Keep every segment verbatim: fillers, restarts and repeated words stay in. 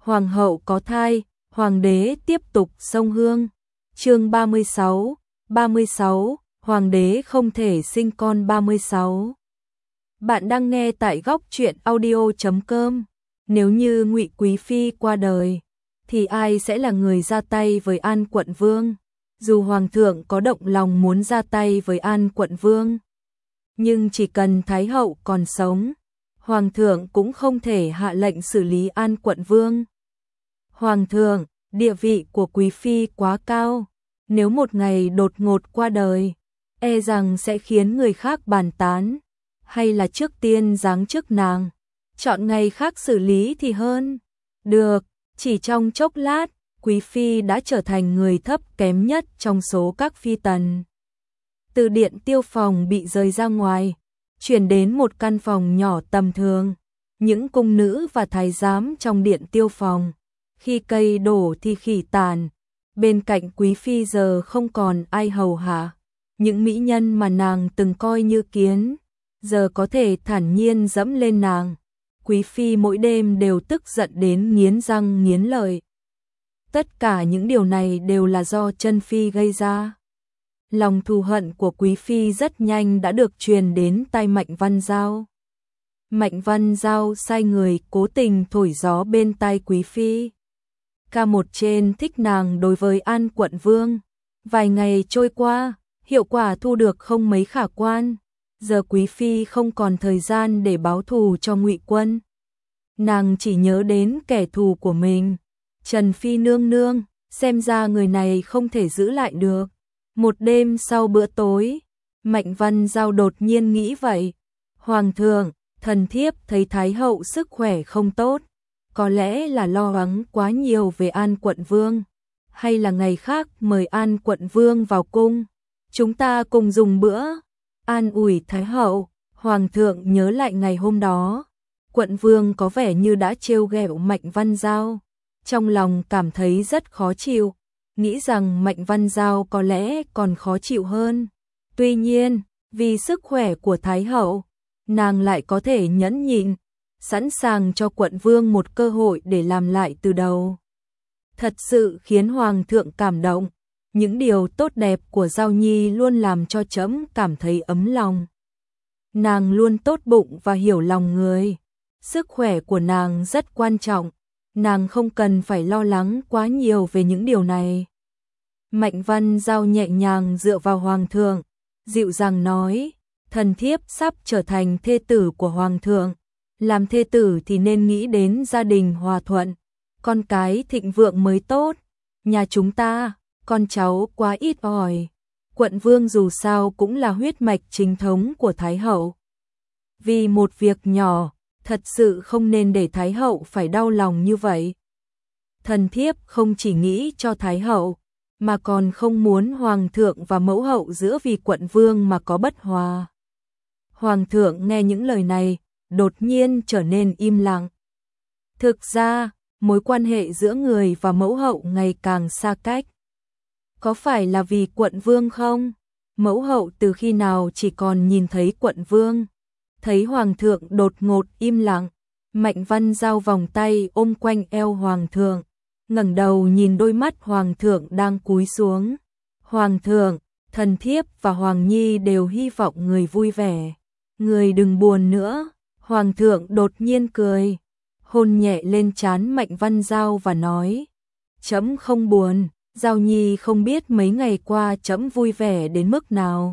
Hoàng hậu có thai, hoàng đế tiếp tục sông hương. Chương ba mươi sáu, ba mươi sáu, hoàng đế không thể sinh con ba mươi sáu. Bạn đang nghe tại góc truyện audio chấm com. Nếu như Ngụy Quý phi qua đời, thì ai sẽ là người ra tay với An quận vương? Dù hoàng thượng có động lòng muốn ra tay với An quận vương, nhưng chỉ cần thái hậu còn sống, hoàng thượng cũng không thể hạ lệnh xử lý An quận vương. Hoàng thượng, địa vị của quý phi quá cao, nếu một ngày đột ngột qua đời, e rằng sẽ khiến người khác bàn tán, hay là trước tiên giáng chức nàng, chọn ngày khác xử lý thì hơn. Được, chỉ trong chốc lát, quý phi đã trở thành người thấp kém nhất trong số các phi tần. Từ điện tiêu phòng bị rời ra ngoài, chuyển đến một căn phòng nhỏ tầm thường. Những cung nữ và thái giám trong điện tiêu phòng, khi cây đổ thì khỉ tàn, bên cạnh quý phi giờ không còn ai hầu hạ. Những mỹ nhân mà nàng từng coi như kiến, giờ có thể thản nhiên dẫm lên nàng. Quý phi mỗi đêm đều tức giận đến nghiến răng nghiến lợi. Tất cả những điều này đều là do Chân Phi gây ra. Lòng thù hận của quý phi rất nhanh đã được truyền đến tai Mạnh Văn Giao. Mạnh Văn Giao sai người cố tình thổi gió bên tai quý phi. Ca một trên thích nàng đối với An quận vương. Vài ngày trôi qua, hiệu quả thu được không mấy khả quan. Giờ quý phi không còn thời gian để báo thù cho Ngụy Quân. Nàng chỉ nhớ đến kẻ thù của mình, Trần Phi nương nương, xem ra người này không thể giữ lại được. Một đêm sau bữa tối, Mạnh Văn Giao đột nhiên nghĩ vậy. Hoàng thượng, thần thiếp thấy thái hậu sức khỏe không tốt, có lẽ là lo lắng quá nhiều về An quận vương, hay là ngày khác mời An quận vương vào cung, chúng ta cùng dùng bữa, an ủi thái hậu. Hoàng thượng nhớ lại ngày hôm đó, quận vương có vẻ như đã trêu ghẹo Mạnh Văn Giao, trong lòng cảm thấy rất khó chịu, nghĩ rằng Mạnh Văn Giao có lẽ còn khó chịu hơn. Tuy nhiên, vì sức khỏe của thái hậu, nàng lại có thể nhẫn nhịn, sẵn sàng cho quận vương một cơ hội để làm lại từ đầu. Thật sự khiến hoàng thượng cảm động, những điều tốt đẹp của Giao Nhi luôn làm cho trẫm cảm thấy ấm lòng. Nàng luôn tốt bụng và hiểu lòng người, sức khỏe của nàng rất quan trọng, nàng không cần phải lo lắng quá nhiều về những điều này. Mạnh Văn Giao nhẹ nhàng dựa vào hoàng thượng, dịu dàng nói, thần thiếp sắp trở thành thê tử của hoàng thượng, làm thê tử thì nên nghĩ đến gia đình hòa thuận, con cái thịnh vượng mới tốt. Nhà chúng ta, con cháu quá ít ỏi, quận vương dù sao cũng là huyết mạch chính thống của thái hậu. Vì một việc nhỏ, thật sự không nên để thái hậu phải đau lòng như vậy. Thần thiếp không chỉ nghĩ cho thái hậu, mà còn không muốn hoàng thượng và mẫu hậu giữa vì quận vương mà có bất hòa. Hoàng thượng nghe những lời này, đột nhiên trở nên im lặng. Thực ra, mối quan hệ giữa người và mẫu hậu ngày càng xa cách. Có phải là vì quận vương không? Mẫu hậu từ khi nào chỉ còn nhìn thấy quận vương? Thấy hoàng thượng đột ngột im lặng, Mạnh Văn Giao vòng tay ôm quanh eo hoàng thượng, ngẩng đầu nhìn đôi mắt hoàng thượng đang cúi xuống. Hoàng thượng, thần thiếp và Hoàng Nhi đều hy vọng người vui vẻ, người đừng buồn nữa. Hoàng thượng đột nhiên cười, hôn nhẹ lên trán Mạnh Văn Giao và nói, trẫm không buồn, Giao Nhi không biết mấy ngày qua trẫm vui vẻ đến mức nào.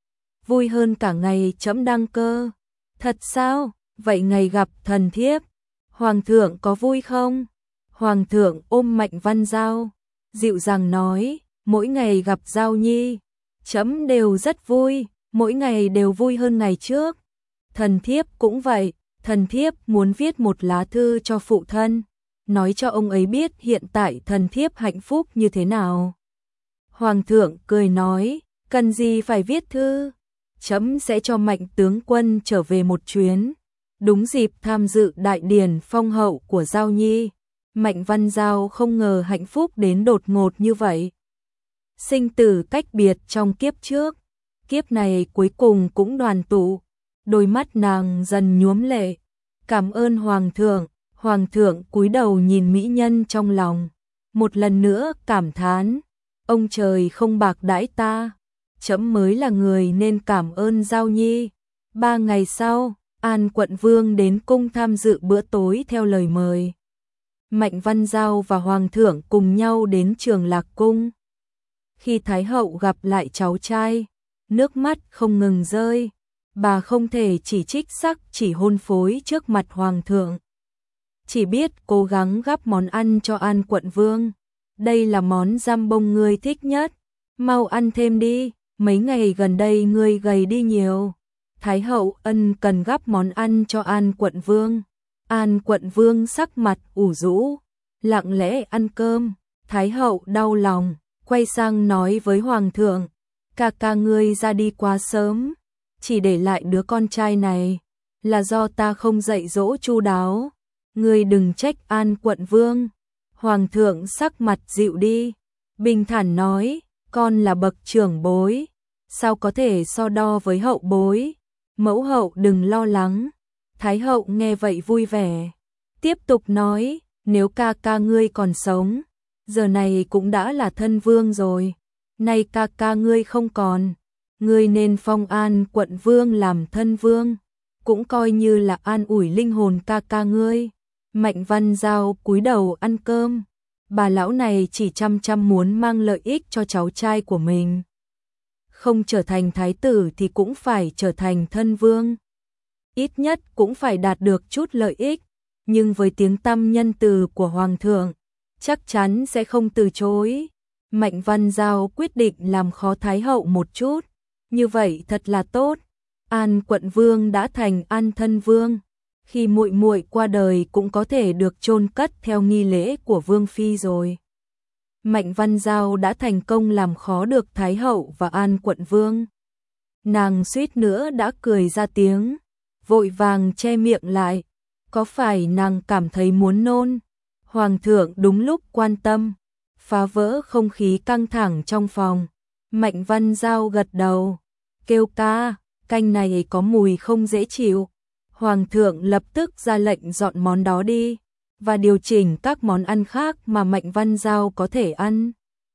Vui hơn cả ngày trẫm đăng cơ. Thật sao? Vậy ngày gặp thần thiếp, hoàng thượng có vui không? Hoàng thượng ôm Mạnh Văn Giao, dịu dàng nói, mỗi ngày gặp Giao Nhi, trẫm đều rất vui, mỗi ngày đều vui hơn ngày trước. Thần thiếp cũng vậy, thần thiếp muốn viết một lá thư cho phụ thân, nói cho ông ấy biết hiện tại thần thiếp hạnh phúc như thế nào. Hoàng thượng cười nói, cần gì phải viết thư, trẫm sẽ cho Mạnh tướng quân trở về một chuyến, đúng dịp tham dự đại điển phong hậu của Giao Nhi. Mạnh Văn Giao không ngờ hạnh phúc đến đột ngột như vậy. Sinh tử cách biệt trong kiếp trước, kiếp này cuối cùng cũng đoàn tụ, đôi mắt nàng dần nhuốm lệ. Cảm ơn hoàng thượng, Hoàng thượng cúi đầu nhìn mỹ nhân trong lòng, một lần nữa cảm thán, ông trời không bạc đãi ta, trẫm mới là người nên cảm ơn Giao Nhi. Ba ngày sau, An quận vương đến cung tham dự bữa tối theo lời mời. Mạnh Văn Giao và Hoàng thượng cùng nhau đến Trường Lạc Cung. Khi Thái hậu gặp lại cháu trai, nước mắt không ngừng rơi, bà không thể chỉ trích sắc chỉ hôn phối trước mặt Hoàng thượng. Chỉ biết cố gắng gắp món ăn cho An quận vương. Đây là món giam bông ngươi thích nhất, mau ăn thêm đi, mấy ngày gần đây ngươi gầy đi nhiều. Thái hậu ân cần gắp món ăn cho An quận vương. An quận vương sắc mặt ủ rũ, lặng lẽ ăn cơm. Thái hậu đau lòng, quay sang nói với Hoàng thượng, ca ca ngươi ra đi quá sớm, chỉ để lại đứa con trai này, là do ta không dạy dỗ chu đáo. Ngươi đừng trách An quận vương. Hoàng thượng sắc mặt dịu đi, bình thản nói, con là bậc trưởng bối, sao có thể so đo với hậu bối, mẫu hậu đừng lo lắng. Thái hậu nghe vậy vui vẻ, tiếp tục nói, nếu ca ca ngươi còn sống, giờ này cũng đã là thân vương rồi, nay ca ca ngươi không còn, ngươi nên phong An quận vương làm thân vương, cũng coi như là an ủi linh hồn ca ca ngươi. Mạnh Văn Giao cúi đầu ăn cơm, bà lão này chỉ chăm chăm muốn mang lợi ích cho cháu trai của mình. Không trở thành thái tử thì cũng phải trở thành thân vương. Ít nhất cũng phải đạt được chút lợi ích, nhưng với tiếng tăm nhân từ của Hoàng thượng, chắc chắn sẽ không từ chối. Mạnh Văn Giao quyết định làm khó Thái hậu một chút, như vậy thật là tốt. An quận vương đã thành An thân vương. Khi muội muội qua đời cũng có thể được chôn cất theo nghi lễ của vương phi rồi. Mạnh Văn Giao đã thành công làm khó được Thái hậu và An quận vương. Nàng suýt nữa đã cười ra tiếng, vội vàng che miệng lại, có phải nàng cảm thấy muốn nôn? Hoàng thượng đúng lúc quan tâm, phá vỡ không khí căng thẳng trong phòng. Mạnh Văn Giao gật đầu, kêu ca, canh này có mùi không dễ chịu. Hoàng thượng lập tức ra lệnh dọn món đó đi, và điều chỉnh các món ăn khác mà Mạnh Văn Giao có thể ăn.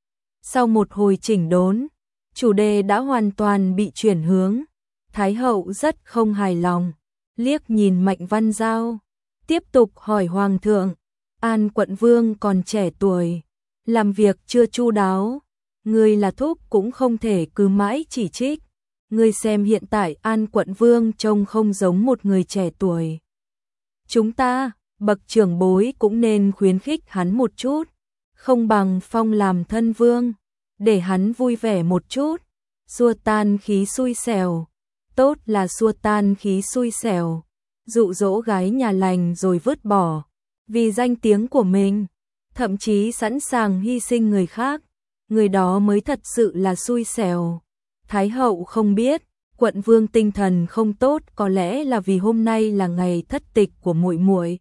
Sau một hồi chỉnh đốn, chủ đề đã hoàn toàn bị chuyển hướng. Thái hậu rất không hài lòng, liếc nhìn Mạnh Văn Giao, tiếp tục hỏi Hoàng thượng, An quận vương còn trẻ tuổi, làm việc chưa chu đáo, ngươi là thúc cũng không thể cứ mãi chỉ trích. Ngươi xem hiện tại An quận vương trông không giống một người trẻ tuổi. Chúng ta, bậc trưởng bối cũng nên khuyến khích hắn một chút, không bằng phong làm thân vương, để hắn vui vẻ một chút, xua tan khí xui xẻo. Tốt là xua tan khí xui xẻo, dụ dỗ gái nhà lành rồi vứt bỏ, vì danh tiếng của mình, thậm chí sẵn sàng hy sinh người khác, người đó mới thật sự là xui xẻo. Thái hậu không biết, quận vương tinh thần không tốt có lẽ là vì hôm nay là ngày thất tịch của muội muội.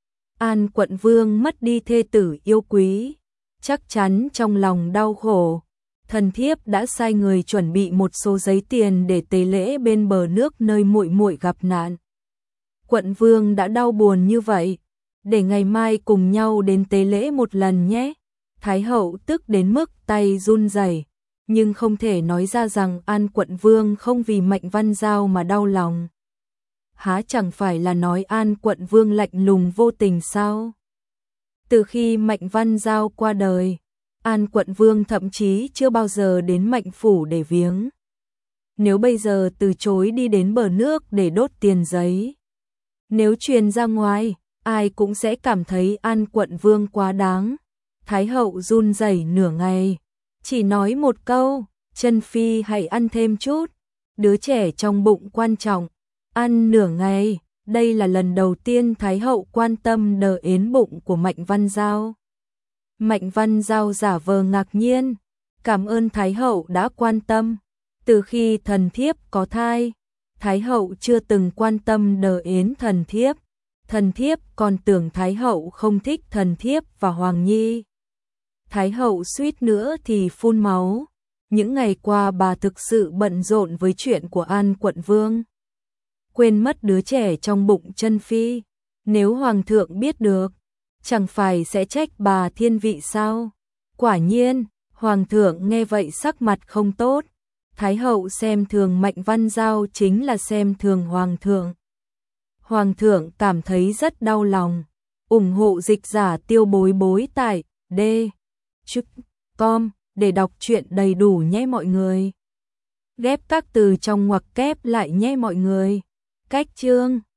An quận vương mất đi thê tử yêu quý, chắc chắn trong lòng đau khổ. Thần thiếp đã sai người chuẩn bị một số giấy tiền để tế lễ bên bờ nước nơi muội muội gặp nạn. Quận vương đã đau buồn như vậy, để ngày mai cùng nhau đến tế lễ một lần nhé. Thái hậu tức đến mức tay run rẩy, nhưng không thể nói ra rằng An quận vương không vì Mạnh Văn Giao mà đau lòng. Há chẳng phải là nói An quận vương lạnh lùng vô tình sao? Từ khi Mạnh Văn Giao qua đời, An quận vương thậm chí chưa bao giờ đến Mạnh phủ để viếng. Nếu bây giờ từ chối đi đến bờ nước để đốt tiền giấy, nếu truyền ra ngoài, ai cũng sẽ cảm thấy An quận vương quá đáng. Thái hậu run rẩy nửa ngày, chỉ nói một câu, Chân phi hãy ăn thêm chút, đứa trẻ trong bụng quan trọng. Ăn nửa ngày, đây là lần đầu tiên Thái hậu quan tâm đờ ến bụng của Mạnh Văn Giao. Mạnh Văn Giao giả vờ ngạc nhiên, cảm ơn Thái hậu đã quan tâm. Từ khi thần thiếp có thai, Thái hậu chưa từng quan tâm đờ ến thần thiếp. Thần thiếp còn tưởng Thái hậu không thích thần thiếp và Hoàng Nhi. Thái hậu suýt nữa thì phun máu. Những ngày qua bà thực sự bận rộn với chuyện của An quận vương, quên mất đứa trẻ trong bụng Chân phi. Nếu hoàng thượng biết được, chẳng phải sẽ trách bà thiên vị sao? Quả nhiên, hoàng thượng nghe vậy sắc mặt không tốt. Thái hậu xem thường Mạnh Văn Giao chính là xem thường hoàng thượng. Hoàng thượng cảm thấy rất đau lòng, ủng hộ dịch giả Tiêu Bối Bối tại D chấm com để đọc truyện đầy đủ nhé mọi người. Ghép các từ trong ngoặc kép lại nhé mọi người. Cách chương